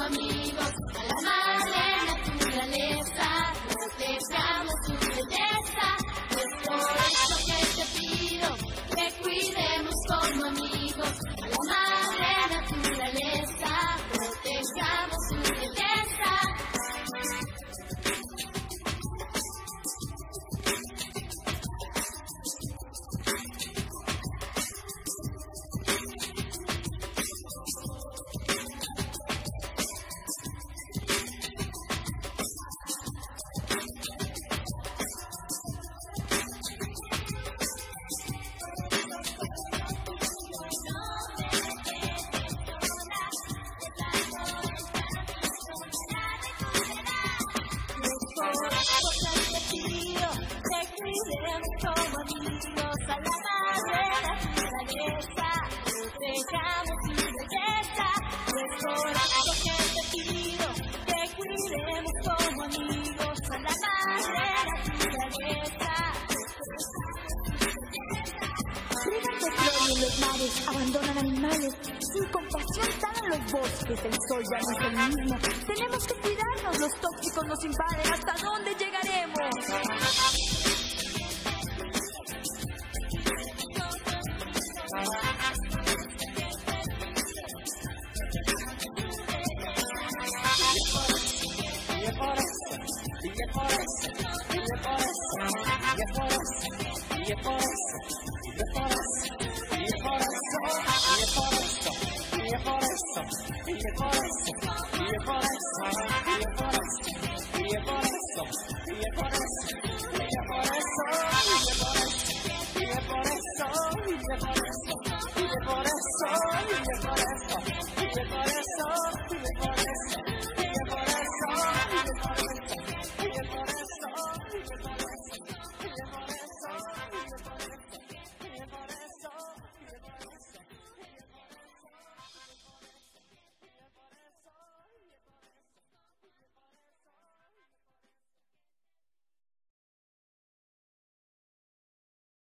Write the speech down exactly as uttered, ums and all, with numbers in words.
amigos, a la madre naturaleza, protejamos su belleza. Es por eso que te pido que cuidemos como amigos a la madre naturaleza, protejamos su belleza. Abandonan animales, sin compasión talan los bosques, el sol ya no es el mismo. Tenemos que cuidarnos, los tóxicos nos invaden, ¿hasta dónde llegaremos? Y es por eso, y es por eso, y es por eso, y es por eso.